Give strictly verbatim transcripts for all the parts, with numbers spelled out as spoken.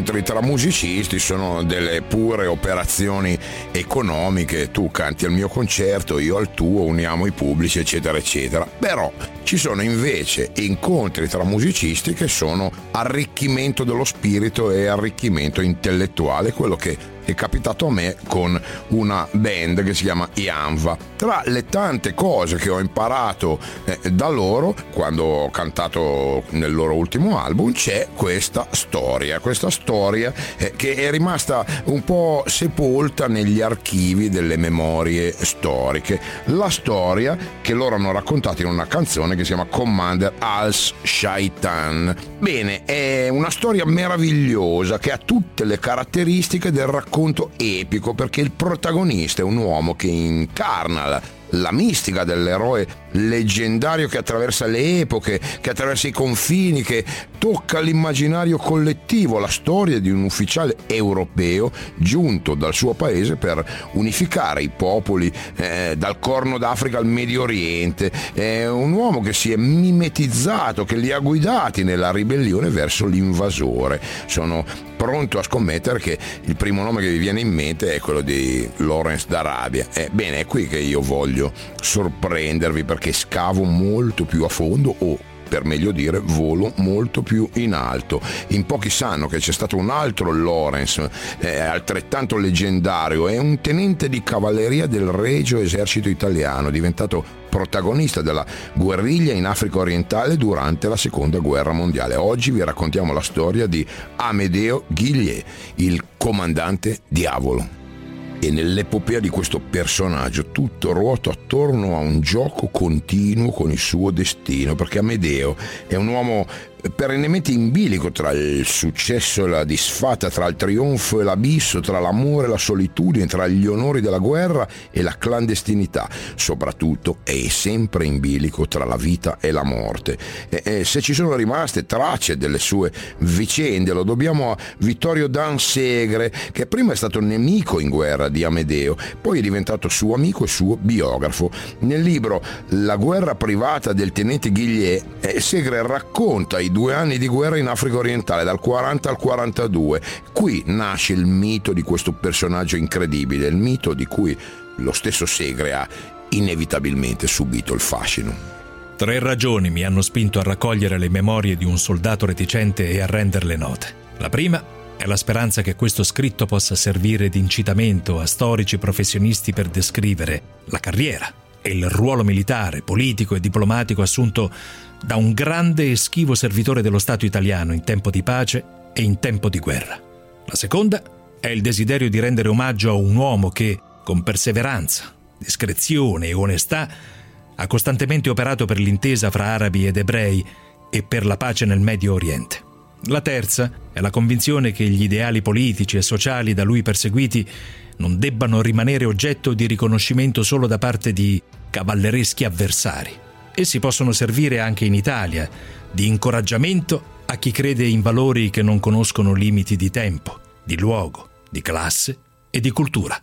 incontri tra musicisti sono delle pure operazioni economiche, tu canti al mio concerto, io al tuo, uniamo i pubblici, eccetera eccetera. Però ci sono invece incontri tra musicisti che sono arricchimento dello spirito e arricchimento intellettuale, quello che è capitato a me con una band che si chiama Janva. Tra le tante cose che ho imparato eh, da loro quando ho cantato nel loro ultimo album c'è questa storia, questa storia eh, che è rimasta un po' sepolta negli archivi delle memorie storiche. La storia che loro hanno raccontato in una canzone che si chiama Commander Als Shaitan. Bene, è una storia meravigliosa che ha tutte le caratteristiche del racconto conto epico, perché il protagonista è un uomo che incarna la, la mistica dell'eroe leggendario che attraversa le epoche, che attraversa i confini, che tocca l'immaginario collettivo, la storia di un ufficiale europeo giunto dal suo paese per unificare i popoli eh, dal Corno d'Africa al Medio Oriente. È un uomo che si è mimetizzato, che li ha guidati nella ribellione verso l'invasore. Sono pronto a scommettere che il primo nome che vi viene in mente è quello di Lawrence d'Arabia. Ebbene, è qui che io voglio sorprendervi, perché scavo molto più a fondo, o per meglio dire volo molto più in alto. In pochi sanno che c'è stato un altro Lawrence eh, altrettanto leggendario, è un tenente di cavalleria del Regio Esercito Italiano, diventato protagonista della guerriglia in Africa orientale durante la seconda guerra mondiale. Oggi vi raccontiamo la storia di Amedeo Guillier, il comandante diavolo. E nell'epopea di questo personaggio tutto ruota attorno a un gioco continuo con il suo destino, perché Amedeo è un uomo perennemente in bilico tra il successo e la disfatta, tra il trionfo e l'abisso, tra l'amore e la solitudine, tra gli onori della guerra e la clandestinità. Soprattutto è sempre in bilico tra la vita e la morte. E, e se ci sono rimaste tracce delle sue vicende lo dobbiamo a Vittorio D'Ansegre, che prima è stato nemico in guerra di Amedeo, poi è diventato suo amico e suo biografo. Nel libro La guerra privata del tenente Guillier, eh, Segre racconta i due anni di guerra in Africa orientale, dal quaranta al quarantadue. Qui nasce il mito di questo personaggio incredibile, il mito di cui lo stesso Segre ha inevitabilmente subito il fascino. Tre ragioni mi hanno spinto a raccogliere le memorie di un soldato reticente e a renderle note. La prima è la speranza che questo scritto possa servire di incitamento a storici professionisti per descrivere la carriera e il ruolo militare, politico e diplomatico assunto da un grande e schivo servitore dello Stato italiano in tempo di pace e in tempo di guerra. La seconda è il desiderio di rendere omaggio a un uomo che, con perseveranza, discrezione e onestà, ha costantemente operato per l'intesa fra arabi ed ebrei e per la pace nel Medio Oriente. La terza è la convinzione che gli ideali politici e sociali da lui perseguiti non debbano rimanere oggetto di riconoscimento solo da parte di cavallereschi avversari. Essi possono servire anche in Italia di incoraggiamento a chi crede in valori che non conoscono limiti di tempo, di luogo, di classe e di cultura.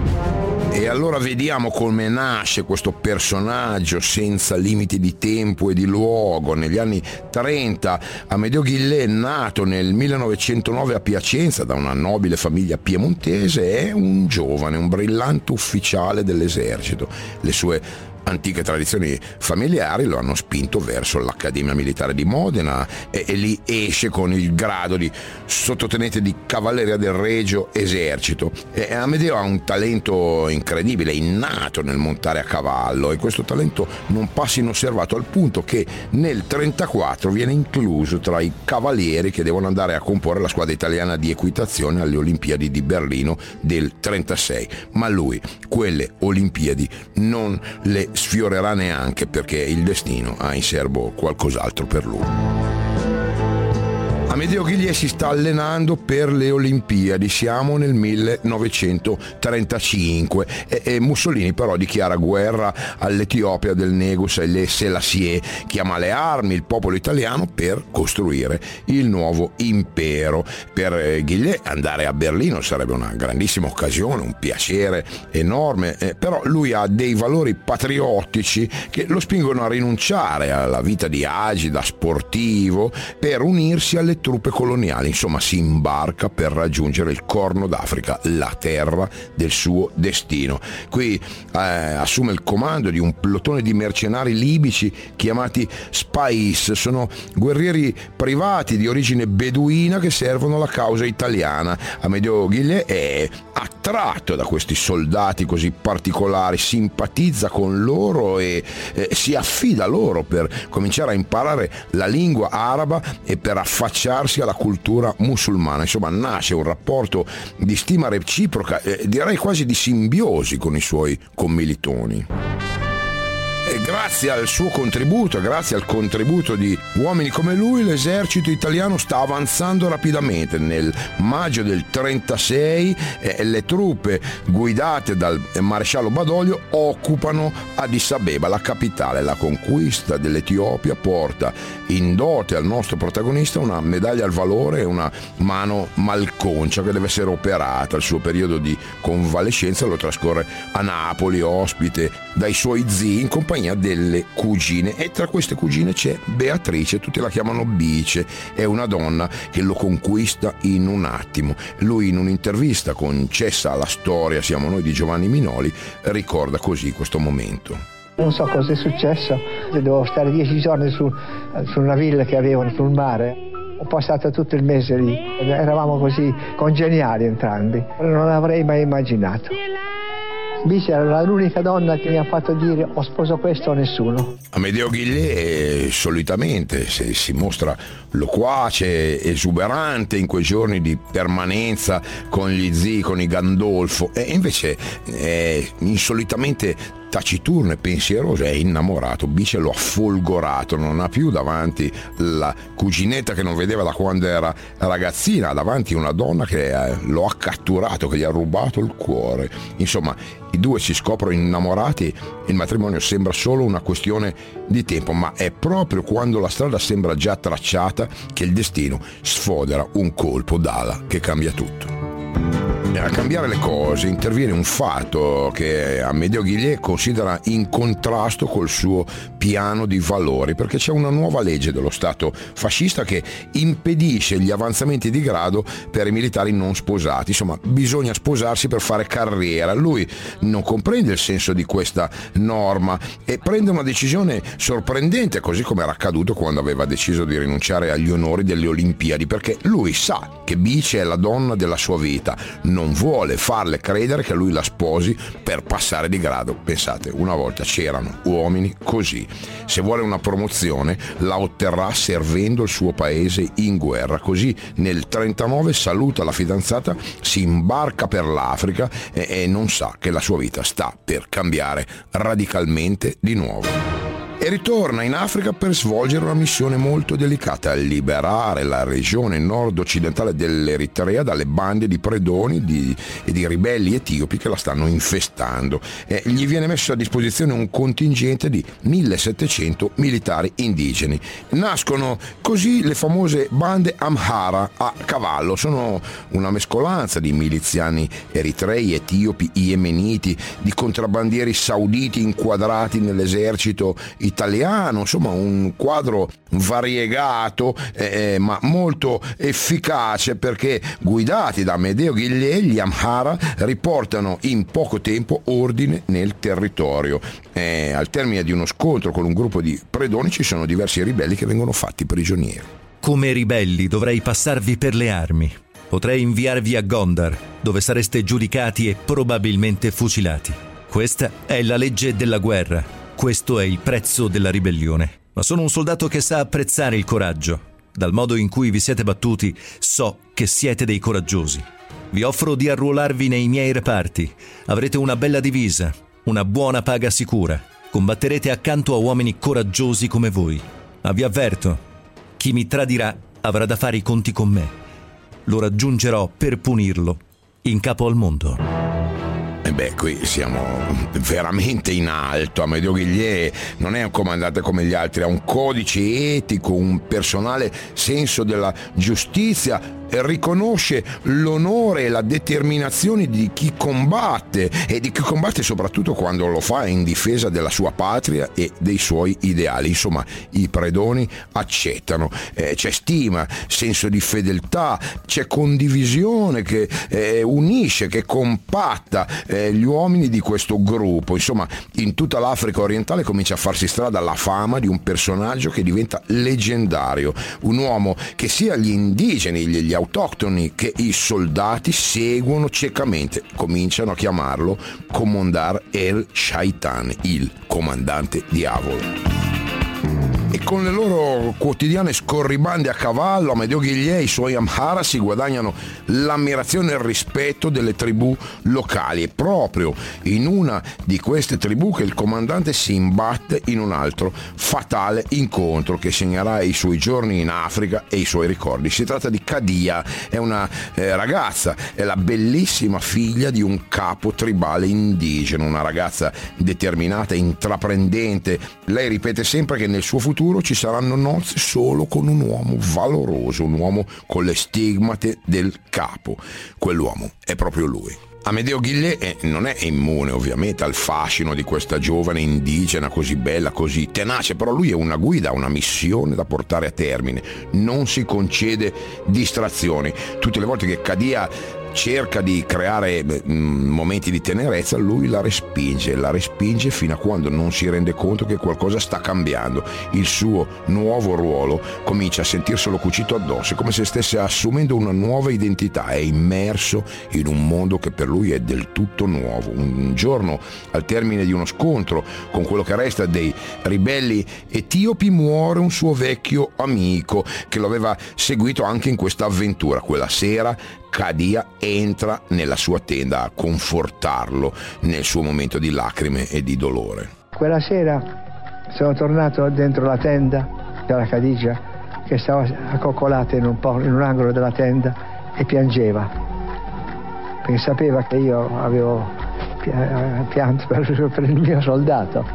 E allora vediamo come nasce questo personaggio senza limiti di tempo e di luogo. Negli anni trenta Amedeo Guillier, nato nel millenovecentonove a Piacenza da una nobile famiglia piemontese, è un giovane, un brillante ufficiale dell'esercito. Le sue antiche tradizioni familiari lo hanno spinto verso l'Accademia Militare di Modena e, e lì esce con il grado di sottotenente di cavalleria del Regio Esercito. E Amedeo ha un talento incredibile, innato nel montare a cavallo, e questo talento non passa inosservato, al punto che nel trentaquattro viene incluso tra i cavalieri che devono andare a comporre la squadra italiana di equitazione alle Olimpiadi di Berlino del trentasei. Ma lui quelle Olimpiadi non le sfiorerà neanche, perché il destino ha in serbo qualcos'altro per lui. Amedeo Guillier si sta allenando per le Olimpiadi, siamo nel millenovecentotrentacinque e, e Mussolini però dichiara guerra all'Etiopia del Negus e le Selassie, chiama alle armi il popolo italiano per costruire il nuovo impero. Per Guillier andare a Berlino sarebbe una grandissima occasione, un piacere enorme, eh, però lui ha dei valori patriottici che lo spingono a rinunciare alla vita di agida sportivo per unirsi alle truppe coloniali. Insomma, si imbarca per raggiungere il Corno d'Africa, la terra del suo destino. Qui eh, assume il comando di un plotone di mercenari libici chiamati Spais. Sono guerrieri privati di origine beduina che servono la causa italiana. Amedeo Guillet è attratto da questi soldati così particolari, simpatizza con loro e eh, si affida a loro per cominciare a imparare la lingua araba e per affacciarsi alla cultura musulmana. Insomma, nasce un rapporto di stima reciproca, eh, direi quasi di simbiosi con i suoi commilitoni. E grazie al suo contributo, grazie al contributo di uomini come lui, l'esercito italiano sta avanzando rapidamente. Nel maggio del trentasei eh, le truppe guidate dal maresciallo Badoglio occupano Addis Abeba, la capitale. La conquista dell'Etiopia porta in dote al nostro protagonista una medaglia al valore e una mano malconcia che deve essere operata. Il suo periodo di convalescenza lo trascorre a Napoli, ospite dai suoi zii in compagnia delle cugine, e tra queste cugine c'è Beatrice, tutti la chiamano Bice. È una donna che lo conquista in un attimo. Lui, in un'intervista concessa alla Storia Siamo Noi di Giovanni Minoli, ricorda così questo momento. Non so cosa è successo, dovevo stare dieci giorni su, su una villa che avevano sul mare. Ho passato tutto il mese lì, eravamo così congeniali entrambi, non l'avrei mai immaginato. Bice era l'unica donna che mi ha fatto dire o sposo questo o nessuno. Amedeo Guillet solitamente si, si mostra loquace, esuberante in quei giorni di permanenza con gli zii, con i Gandolfo, e invece è insolitamente taciturno e pensieroso, è innamorato. Bice lo ha folgorato, non ha più davanti la cuginetta che non vedeva da quando era ragazzina, ha davanti una donna che lo ha catturato, che gli ha rubato il cuore. Insomma, i due si scoprono innamorati, il matrimonio sembra solo una questione di tempo, ma è proprio quando la strada sembra già tracciata che il destino sfodera un colpo d'ala che cambia tutto. A cambiare le cose interviene un fatto che Amedeo Guillet considera in contrasto col suo piano di valori, perché c'è una nuova legge dello Stato fascista che impedisce gli avanzamenti di grado per i militari non sposati. Insomma, bisogna sposarsi per fare carriera. Lui non comprende il senso di questa norma e prende una decisione sorprendente, così come era accaduto quando aveva deciso di rinunciare agli onori delle Olimpiadi, perché lui sa che Bice è la donna della sua vita, non vuole farle credere che lui la sposi per passare di grado. Pensate, una volta c'erano uomini così. Se vuole una promozione la otterrà servendo il suo paese in guerra. Così nel trentanove saluta la fidanzata, si imbarca per l'Africa e, e non sa che la sua vita sta per cambiare radicalmente di nuovo. E ritorna in Africa per svolgere una missione molto delicata: liberare la regione nord-occidentale dell'Eritrea dalle bande di predoni di, e di ribelli etiopi che la stanno infestando. E gli viene messo a disposizione un contingente di millesettecento militari indigeni. Nascono così le famose bande Amhara a cavallo. Sono una mescolanza di miliziani eritrei, etiopi, yemeniti, di contrabbandieri sauditi inquadrati nell'esercito italiano, insomma un quadro variegato eh, ma molto efficace, perché guidati da Amedeo Guillet gli Amhara riportano in poco tempo ordine nel territorio. Eh, al termine di uno scontro con un gruppo di predoni ci sono diversi ribelli che vengono fatti prigionieri. Come ribelli dovrei passarvi per le armi. Potrei inviarvi a Gondar, dove sareste giudicati e probabilmente fucilati. Questa è la legge della guerra. Questo è il prezzo della ribellione. Ma sono un soldato che sa apprezzare il coraggio. Dal modo in cui vi siete battuti, so che siete dei coraggiosi. Vi offro di arruolarvi nei miei reparti. Avrete una bella divisa, una buona paga sicura. Combatterete accanto a uomini coraggiosi come voi. Ma vi avverto, chi mi tradirà avrà da fare i conti con me. Lo raggiungerò per punirlo, in capo al mondo. E beh, qui siamo veramente in alto. Amedeo Guillet non è un comandante come gli altri, ha un codice etico, un personale senso della giustizia, riconosce l'onore e la determinazione di chi combatte, e di chi combatte soprattutto quando lo fa in difesa della sua patria e dei suoi ideali. Insomma, i predoni accettano, eh, c'è stima, senso di fedeltà, c'è condivisione che eh, unisce, che compatta eh, gli uomini di questo gruppo. Insomma, in tutta l'Africa orientale comincia a farsi strada la fama di un personaggio che diventa leggendario, un uomo che sia gli indigeni, gli, gli autoctoni che i soldati seguono ciecamente, cominciano a chiamarlo Comandar el Shaitan, il comandante diavolo. E con le loro quotidiane scorribande a cavallo, Amedeo Ghiglie e i suoi Amhara si guadagnano l'ammirazione e il rispetto delle tribù locali. È proprio in una di queste tribù che il comandante si imbatte in un altro fatale incontro che segnerà i suoi giorni in Africa e i suoi ricordi. Si tratta di Kadia, è una eh, ragazza, è la bellissima figlia di un capo tribale indigeno, una ragazza determinata, intraprendente. Lei ripete sempre che nel suo futuro ci saranno nozze solo con un uomo valoroso, un uomo con le stigmate del capo. Quell'uomo è proprio lui. Amedeo Ghiglie non è immune ovviamente al fascino di questa giovane indigena così bella, così tenace, però lui è una guida, una missione da portare a termine, non si concede distrazioni. Tutte le volte che Kadia cerca di creare mm, momenti di tenerezza, lui la respinge, la respinge fino a quando non si rende conto che qualcosa sta cambiando. Il suo nuovo ruolo comincia a sentirselo cucito addosso, è come se stesse assumendo una nuova identità, è immerso in un mondo che per lui è del tutto nuovo. Un giorno, al termine di uno scontro con quello che resta dei ribelli etiopi, muore un suo vecchio amico che lo aveva seguito anche in questa avventura. Quella sera Kadia entra nella sua tenda a confortarlo nel suo momento di lacrime e di dolore. Quella sera sono tornato dentro la tenda della Khadija, che stava accoccolata in un, po', in un angolo della tenda e piangeva, perché sapeva che io avevo pianto per, per il mio soldato.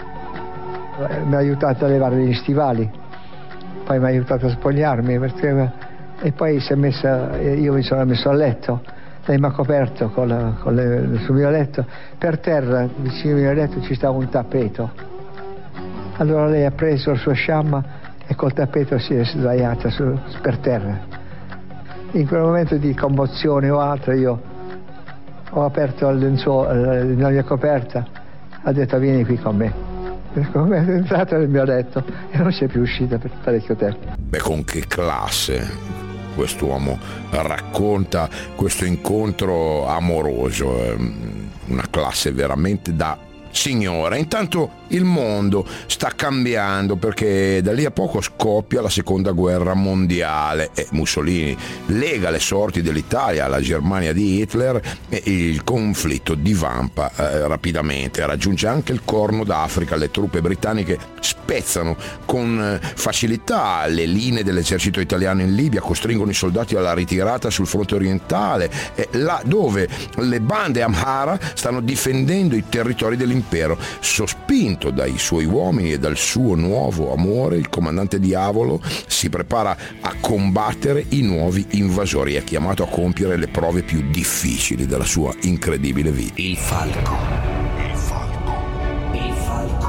Mi ha aiutato a levare gli stivali, poi mi ha aiutato a spogliarmi, perché e poi si è messa, io mi sono messo a letto, lei mi ha coperto con la, con le, sul mio letto. Per terra vicino al mio letto ci stava un tappeto, allora lei ha preso il suo sciamma e col tappeto si è sdraiata su, per terra. In quel momento di commozione o altro io ho aperto il lenzuolo, la mia coperta, ha detto vieni qui con me. Come è entrato nel mio letto e non c'è più uscita per parecchio tempo. Beh, con che classe quest'uomo racconta questo incontro amoroso, una classe veramente da signora. Intanto il mondo sta cambiando, perché da lì a poco scoppia la seconda guerra mondiale e Mussolini lega le sorti dell'Italia alla Germania di Hitler e il conflitto divampa eh, rapidamente, raggiunge anche il Corno d'Africa. Le truppe britanniche spezzano con facilità le linee dell'esercito italiano in Libia, costringono i soldati alla ritirata sul fronte orientale, eh, là dove le bande Amhara stanno difendendo i territori dell'impero. Sospinto dai suoi uomini e dal suo nuovo amore, il comandante diavolo si prepara a combattere i nuovi invasori. È chiamato a compiere le prove più difficili della sua incredibile vita. Il falco, il falco, il falco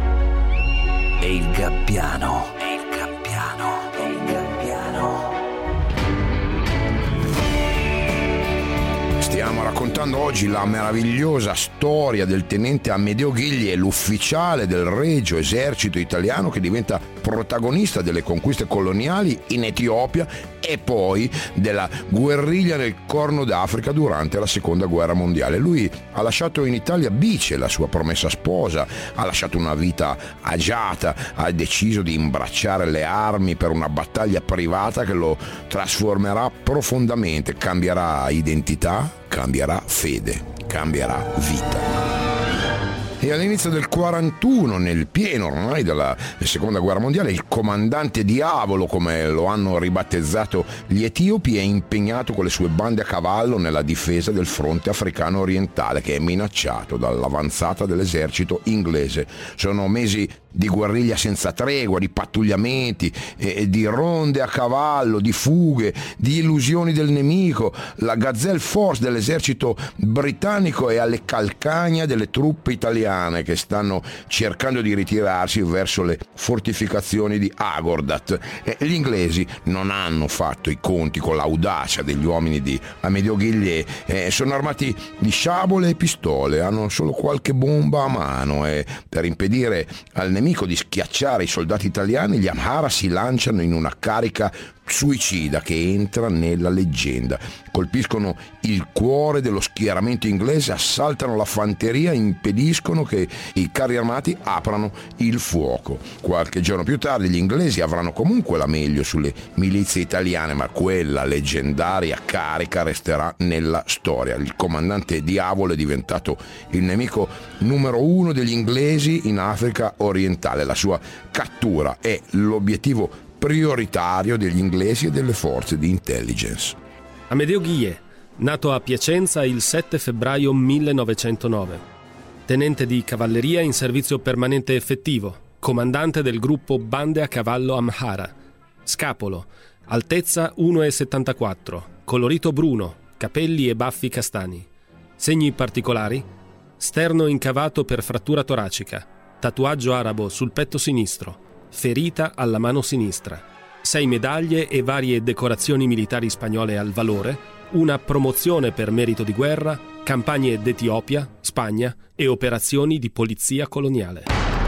e il gabbiano, e il gabbiano, e il gabbiano. Stiamo raccontando oggi la meravigliosa storia del tenente Amedeo Ghiglie, l'ufficiale del Regio Esercito Italiano che diventa protagonista delle conquiste coloniali in Etiopia e poi della guerriglia nel Corno d'Africa durante la Seconda Guerra Mondiale. Lui ha lasciato in Italia Bice, la sua promessa sposa, ha lasciato una vita agiata, ha deciso di imbracciare le armi per una battaglia privata che lo trasformerà profondamente, cambierà identità, cambierà fede, cambierà vita. E all'inizio del quarantuno, nel pieno ormai della Seconda Guerra Mondiale, il comandante diavolo, come lo hanno ribattezzato gli etiopi, è impegnato con le sue bande a cavallo nella difesa del fronte africano orientale, che è minacciato dall'avanzata dell'esercito inglese. Sono mesi di guerriglia senza tregua, di pattugliamenti, eh, di ronde a cavallo, di fughe, di illusioni del nemico, la Gazelle Force dell'esercito britannico e alle calcagna delle truppe italiane che stanno cercando di ritirarsi verso le fortificazioni di Agordat. Eh, gli inglesi non hanno fatto i conti con l'audacia degli uomini di Amedeo Ghillier, eh, sono armati di sciabole e pistole, hanno solo qualche bomba a mano e per impedire al nemico di schiacciare i soldati italiani gli Amhara si lanciano in una carica suicida che entra nella leggenda. Colpiscono il cuore dello schieramento inglese, assaltano la fanteria, impediscono che i carri armati aprano il fuoco. Qualche giorno più tardi gli inglesi avranno comunque la meglio sulle milizie italiane, ma quella leggendaria carica resterà nella storia. Il comandante Diavolo è diventato il nemico numero uno degli inglesi in Africa orientale. La sua cattura è l'obiettivo prioritario degli inglesi e delle forze di intelligence. Amedeo Ghillier, nato a Piacenza il sette febbraio millenovecentonove, tenente di cavalleria in servizio permanente effettivo, comandante del gruppo Bande a cavallo Amhara, scapolo, altezza uno virgola settantaquattro, colorito bruno, capelli e baffi castani. Segni particolari: sterno incavato per frattura toracica, tatuaggio arabo sul petto sinistro, ferita alla mano sinistra, sei medaglie e varie decorazioni militari spagnole al valore, una promozione per merito di guerra, campagne d'Etiopia, Spagna e operazioni di polizia coloniale.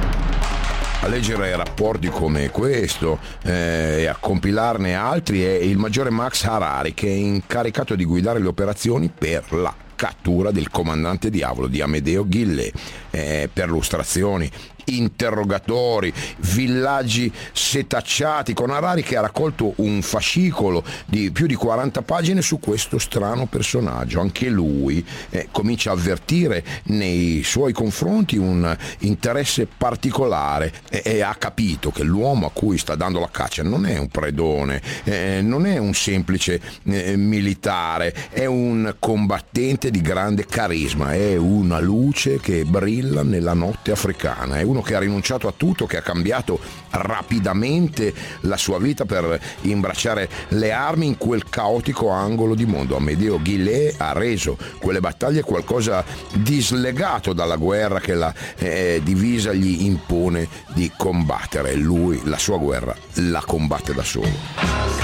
A leggere rapporti come questo eh, e a compilarne altri è il maggiore Max Harari, che è incaricato di guidare le operazioni per la cattura del comandante Diavolo di Amedeo Ghillier. Eh, perlustrazioni, interrogatori, villaggi setacciati, con Harari che ha raccolto un fascicolo di più di quaranta pagine su questo strano personaggio. Anche lui eh, comincia a avvertire nei suoi confronti un interesse particolare e, e ha capito che l'uomo a cui sta dando la caccia non è un predone, eh, non è un semplice eh, militare, è un combattente di grande carisma, è una luce che brilla nella notte africana, è uno che ha rinunciato a tutto, che ha cambiato rapidamente la sua vita per imbracciare le armi in quel caotico angolo di mondo. Amedeo Ghillier ha reso quelle battaglie qualcosa di slegato dalla guerra che la eh, divisa gli impone di combattere. Lui la sua guerra la combatte da solo.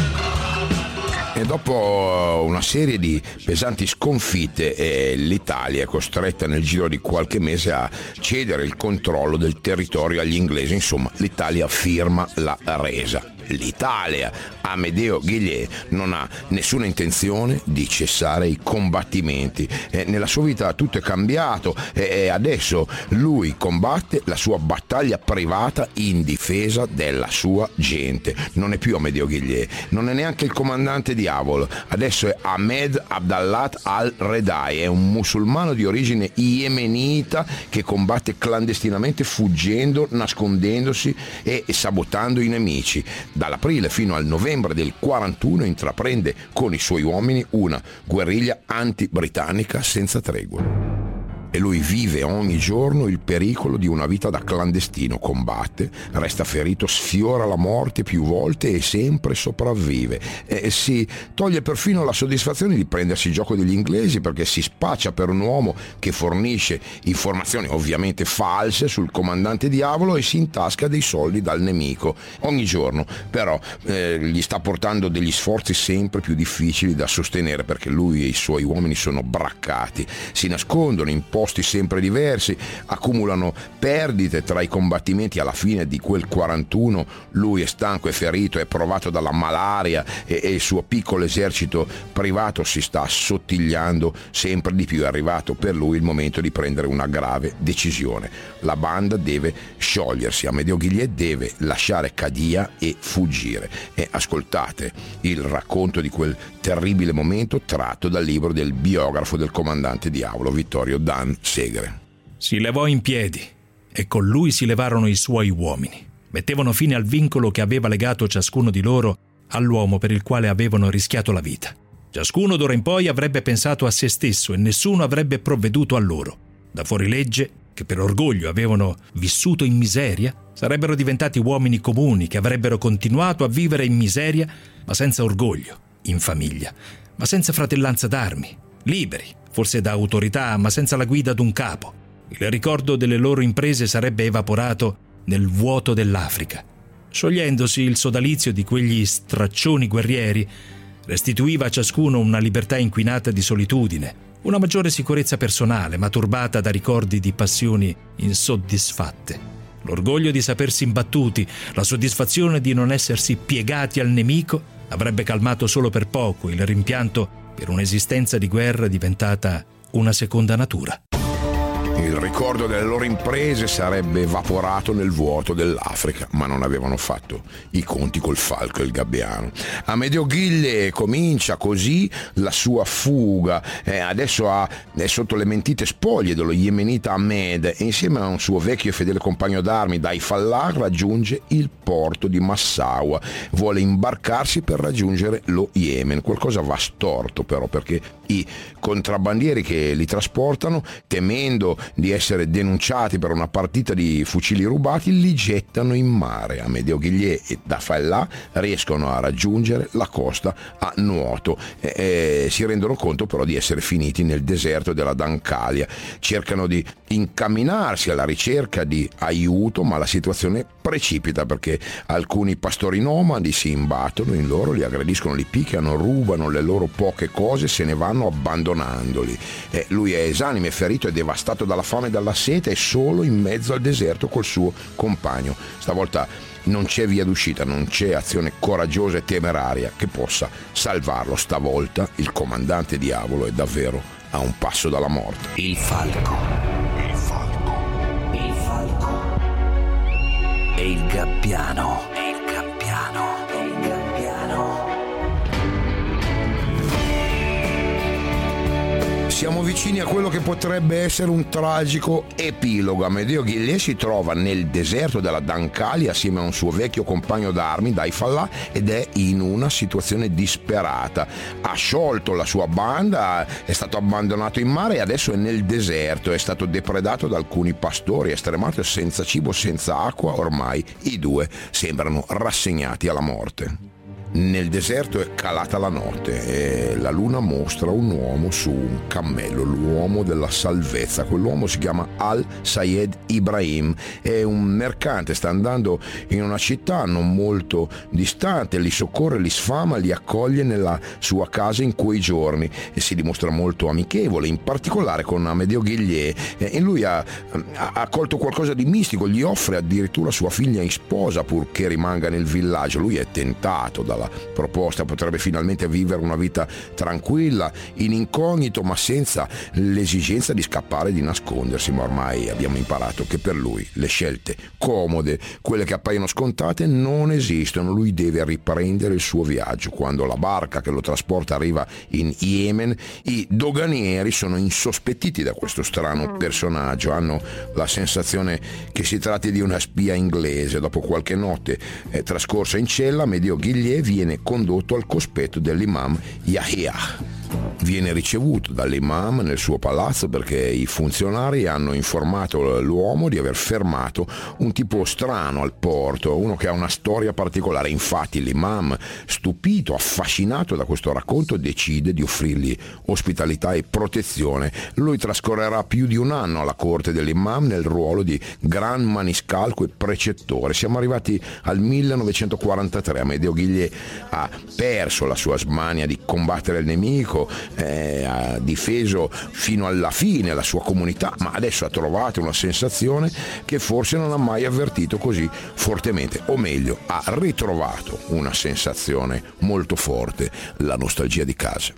E dopo una serie di pesanti sconfitte eh, l'Italia è costretta nel giro di qualche mese a cedere il controllo del territorio agli inglesi. Insomma, l'Italia firma la resa. L'Italia, Amedeo Ghillier, non ha nessuna intenzione di cessare i combattimenti. Eh, nella sua vita tutto è cambiato e eh, adesso lui combatte la sua battaglia privata in difesa della sua gente. Non è più Amedeo Ghillier, non è neanche il comandante Diavolo, adesso è Ahmed Abdallah al-Redai, è un musulmano di origine yemenita che combatte clandestinamente, fuggendo, nascondendosi e sabotando i nemici. Dall'aprile fino al novembre del quarantuno intraprende con i suoi uomini una guerriglia anti-britannica senza tregua. E lui vive ogni giorno il pericolo di una vita da clandestino, combatte, resta ferito, sfiora la morte più volte e sempre sopravvive. E si toglie perfino la soddisfazione di prendersi gioco degli inglesi, perché si spaccia per un uomo che fornisce informazioni ovviamente false sul comandante Diavolo e si intasca dei soldi dal nemico. Ogni giorno però eh, gli sta portando degli sforzi sempre più difficili da sostenere, perché lui e i suoi uomini sono braccati, si nascondono in posti sempre diversi, accumulano perdite tra i combattimenti. Alla fine di quel quarantuno lui è stanco, è ferito, è provato dalla malaria e, e il suo piccolo esercito privato si sta assottigliando sempre di più. È arrivato per lui il momento di prendere una grave decisione. La banda deve sciogliersi, Amedeo Ghillier deve lasciare Cadia e fuggire. E ascoltate il racconto di quel terribile momento tratto dal libro del biografo del comandante Diavolo, Vittorio Dan Segre. Si levò in piedi e con lui si levarono i suoi uomini. Mettevano fine al vincolo che aveva legato ciascuno di loro all'uomo per il quale avevano rischiato la vita. Ciascuno d'ora in poi avrebbe pensato a se stesso e nessuno avrebbe provveduto a loro. Da fuorilegge che per orgoglio avevano vissuto in miseria, sarebbero diventati uomini comuni che avrebbero continuato a vivere in miseria, ma senza orgoglio, in famiglia, ma senza fratellanza d'armi, liberi, forse da autorità, ma senza la guida d'un capo. Il ricordo delle loro imprese sarebbe evaporato nel vuoto dell'Africa. Sciogliendosi il sodalizio di quegli straccioni guerrieri, restituiva a ciascuno una libertà inquinata di solitudine, una maggiore sicurezza personale, ma turbata da ricordi di passioni insoddisfatte. L'orgoglio di sapersi imbattuti, la soddisfazione di non essersi piegati al nemico, avrebbe calmato solo per poco il rimpianto per un'esistenza di guerra diventata una seconda natura. Il ricordo delle loro imprese sarebbe evaporato nel vuoto dell'Africa, ma non avevano fatto i conti col falco e il gabbiano. Amedeo Ghille comincia così la sua fuga. Eh, adesso ha, è sotto le mentite spoglie dello yemenita Ahmed e insieme a un suo vecchio e fedele compagno d'armi, Dai Fallah, raggiunge il porto di Massawa. Vuole imbarcarsi per raggiungere lo Yemen. Qualcosa va storto però, perché i contrabbandieri che li trasportano, temendo di essere denunciati per una partita di fucili rubati, li gettano in mare. Amedeo Ghille e Dai Fallah riescono a raggiungere la costa a nuoto e, e si rendono conto però di essere finiti nel deserto della Dancalia. Cercano di incamminarsi alla ricerca di aiuto, ma la situazione precipita perché alcuni pastori nomadi si imbattono in loro, li aggrediscono, li picchiano, rubano le loro poche cose e se ne vanno abbandonandoli. E lui è esanime, ferito e devastato dalla fame e dalla sete, è solo in mezzo al deserto col suo compagno. Stavolta non c'è via d'uscita, non c'è azione coraggiosa e temeraria che possa salvarlo. Stavolta il comandante diavolo è davvero a un passo dalla morte. Il falco, il falco, il falco e il gabbiano, e il gabbiano, e il gabbiano. Siamo vicini a quello che potrebbe essere un tragico epilogo. Amedeo Ghille si trova nel deserto della Dancalia assieme a un suo vecchio compagno d'armi, Dai Fallah, ed è in una situazione disperata. Ha sciolto la sua banda, è stato abbandonato in mare e adesso è nel deserto. È stato depredato da alcuni pastori, è stremato e senza cibo, senza acqua. Ormai i due sembrano rassegnati alla morte. Nel deserto è calata la notte e la luna mostra un uomo su un cammello, l'uomo della salvezza. Quell'uomo si chiama Al-Sayed Ibrahim, è un mercante, sta andando in una città non molto distante, li soccorre, li sfama, li accoglie nella sua casa in quei giorni e si dimostra molto amichevole, in particolare con Amedeo Ghille. E lui ha, ha colto qualcosa di mistico, gli offre addirittura sua figlia in sposa purché rimanga nel villaggio. Lui è tentato dalla proposta, potrebbe finalmente vivere una vita tranquilla, in incognito, ma senza l'esigenza di scappare, di nascondersi. Ma ormai abbiamo imparato che per lui le scelte comode, quelle che appaiono scontate, non esistono. Lui deve riprendere il suo viaggio. Quando la barca che lo trasporta arriva in Yemen, i doganieri sono insospettiti da questo strano personaggio, hanno la sensazione che si tratti di una spia inglese. Dopo qualche notte eh, trascorsa in cella, Amedeo Ghille viene condotto al cospetto dell'imam Yahya. Viene ricevuto dall'imam nel suo palazzo perché i funzionari hanno informato l'uomo di aver fermato un tipo strano al porto, uno che ha una storia particolare. Infatti l'imam, stupito, affascinato da questo racconto, decide di offrirgli ospitalità e protezione. Lui trascorrerà più di un anno alla corte dell'imam nel ruolo di gran maniscalco e precettore. Siamo arrivati al millenovecentoquarantatré. Amedeo Ghille ha perso la sua smania di combattere il nemico, Eh, ha difeso fino alla fine la sua comunità, ma adesso ha trovato una sensazione che forse non ha mai avvertito così fortemente, o meglio, ha ritrovato una sensazione molto forte, la nostalgia di casa.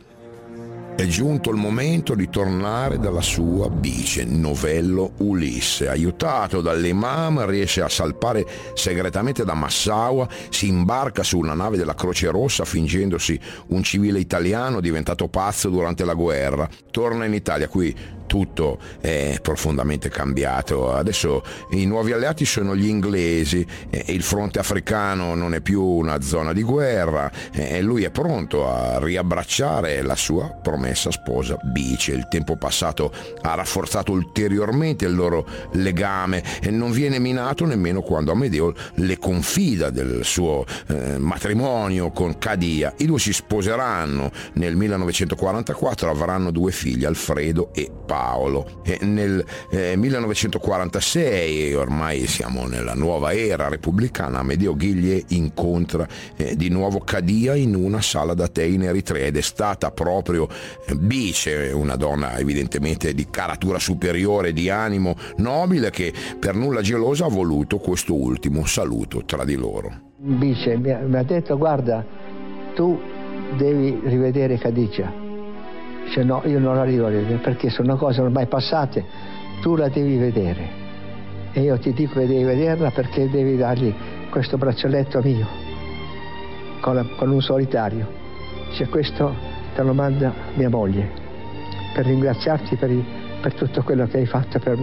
È giunto il momento di tornare dalla sua bice, novello Ulisse. Aiutato dall'imam riesce a salpare segretamente da Massawa, si imbarca su una nave della Croce Rossa fingendosi un civile italiano diventato pazzo durante la guerra. Torna in Italia, qui tutto è profondamente cambiato. Adesso i nuovi alleati sono gli inglesi, e il fronte africano non è più una zona di guerra, e lui è pronto a riabbracciare la sua promessa sposa Bice. Il tempo passato ha rafforzato ulteriormente il loro legame e non viene minato nemmeno quando Amedeo le confida del suo eh, matrimonio con Kadia. I due si sposeranno nel millenovecentoquarantaquattro, avranno due figli, Alfredo e Paolo. E nel eh, millenovecentoquarantasei, ormai siamo nella nuova era repubblicana, Amedeo Ghiglie incontra eh, di nuovo Kadia in una sala da tè in Eritrea, ed è stata proprio eh, Bice, una donna evidentemente di caratura superiore, di animo nobile, che per nulla gelosa ha voluto questo ultimo saluto tra di loro. Bice mi ha, mi ha detto: guarda, tu devi rivedere Khadija. Dice: no, io non la rivedere perché sono cose ormai passate, tu la devi vedere, e io ti dico che devi vederla perché devi dargli questo braccialetto mio con, la, con un solitario. Dice: questo te lo manda mia moglie per ringraziarti per, il, per tutto quello che hai fatto per,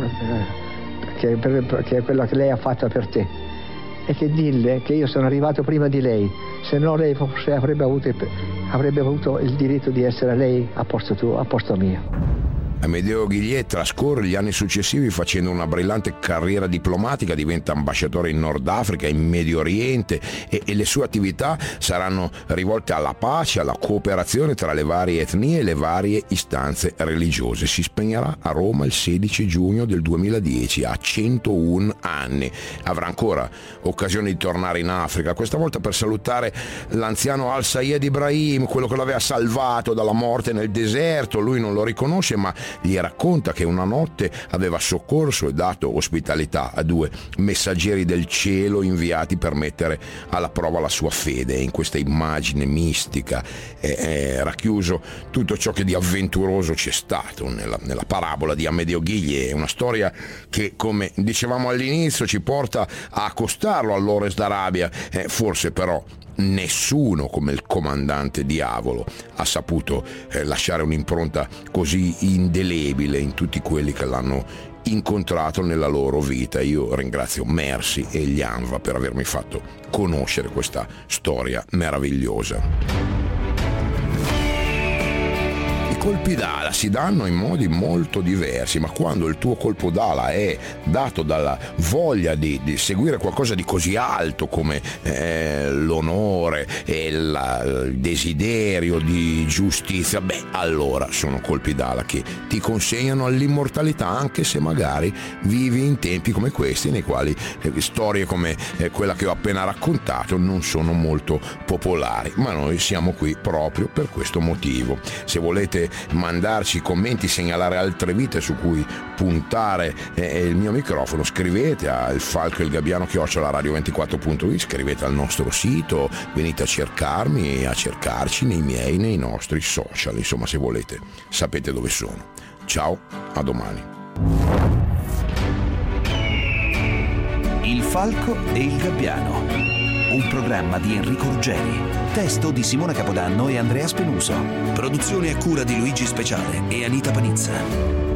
per, per, per quello che lei ha fatto per te, e che dille che io sono arrivato prima di lei, se no lei forse avrebbe avuto, avrebbe avuto il diritto di essere lei a posto tuo, a posto mio. Amedeo Ghiglie trascorre gli anni successivi facendo una brillante carriera diplomatica, diventa ambasciatore in Nord Africa, in Medio Oriente, e, e le sue attività saranno rivolte alla pace, alla cooperazione tra le varie etnie e le varie istanze religiose. Si spegnerà a Roma il sedici giugno del duemiladieci, a centouno anni. Avrà ancora occasione di tornare in Africa, questa volta per salutare l'anziano Al-Sayed Ibrahim, quello che l'aveva salvato dalla morte nel deserto. Lui non lo riconosce, ma gli racconta che una notte aveva soccorso e dato ospitalità a due messaggeri del cielo inviati per mettere alla prova la sua fede. In questa immagine mistica è, è racchiuso tutto ciò che di avventuroso c'è stato nella, nella parabola di Amedeo Ghiglie. È una storia che, come dicevamo all'inizio, ci porta a accostarlo all'Ores d'Arabia, eh, forse però nessuno come il comandante Diavolo ha saputo eh, lasciare un'impronta così indelebile in tutti quelli che l'hanno incontrato nella loro vita. Io ringrazio Mercy e gli Anva per avermi fatto conoscere questa storia meravigliosa. I colpi d'ala si danno in modi molto diversi, ma quando il tuo colpo d'ala è dato dalla voglia di, di seguire qualcosa di così alto come eh, l'onore e la, il desiderio di giustizia, beh, allora sono colpi d'ala che ti consegnano all'immortalità, anche se magari vivi in tempi come questi, nei quali eh, storie come eh, quella che ho appena raccontato non sono molto popolari, ma noi siamo qui proprio per questo motivo. Se volete mandarci commenti, segnalare altre vite su cui puntare eh, il mio microfono, scrivete a Il Falco e il Gabbiano chiocciola radio ventiquattro punto it, scrivete al nostro sito, venite a cercarmi, a cercarci nei miei, nei nostri social, insomma, se volete sapete dove sono. Ciao, a domani. Il Falco e il Gabbiano, un programma di Enrico Ruggeri, testo di Simona Capodanno e Andrea Spenuso, produzione a cura di Luigi Speciale e Anita Panizza.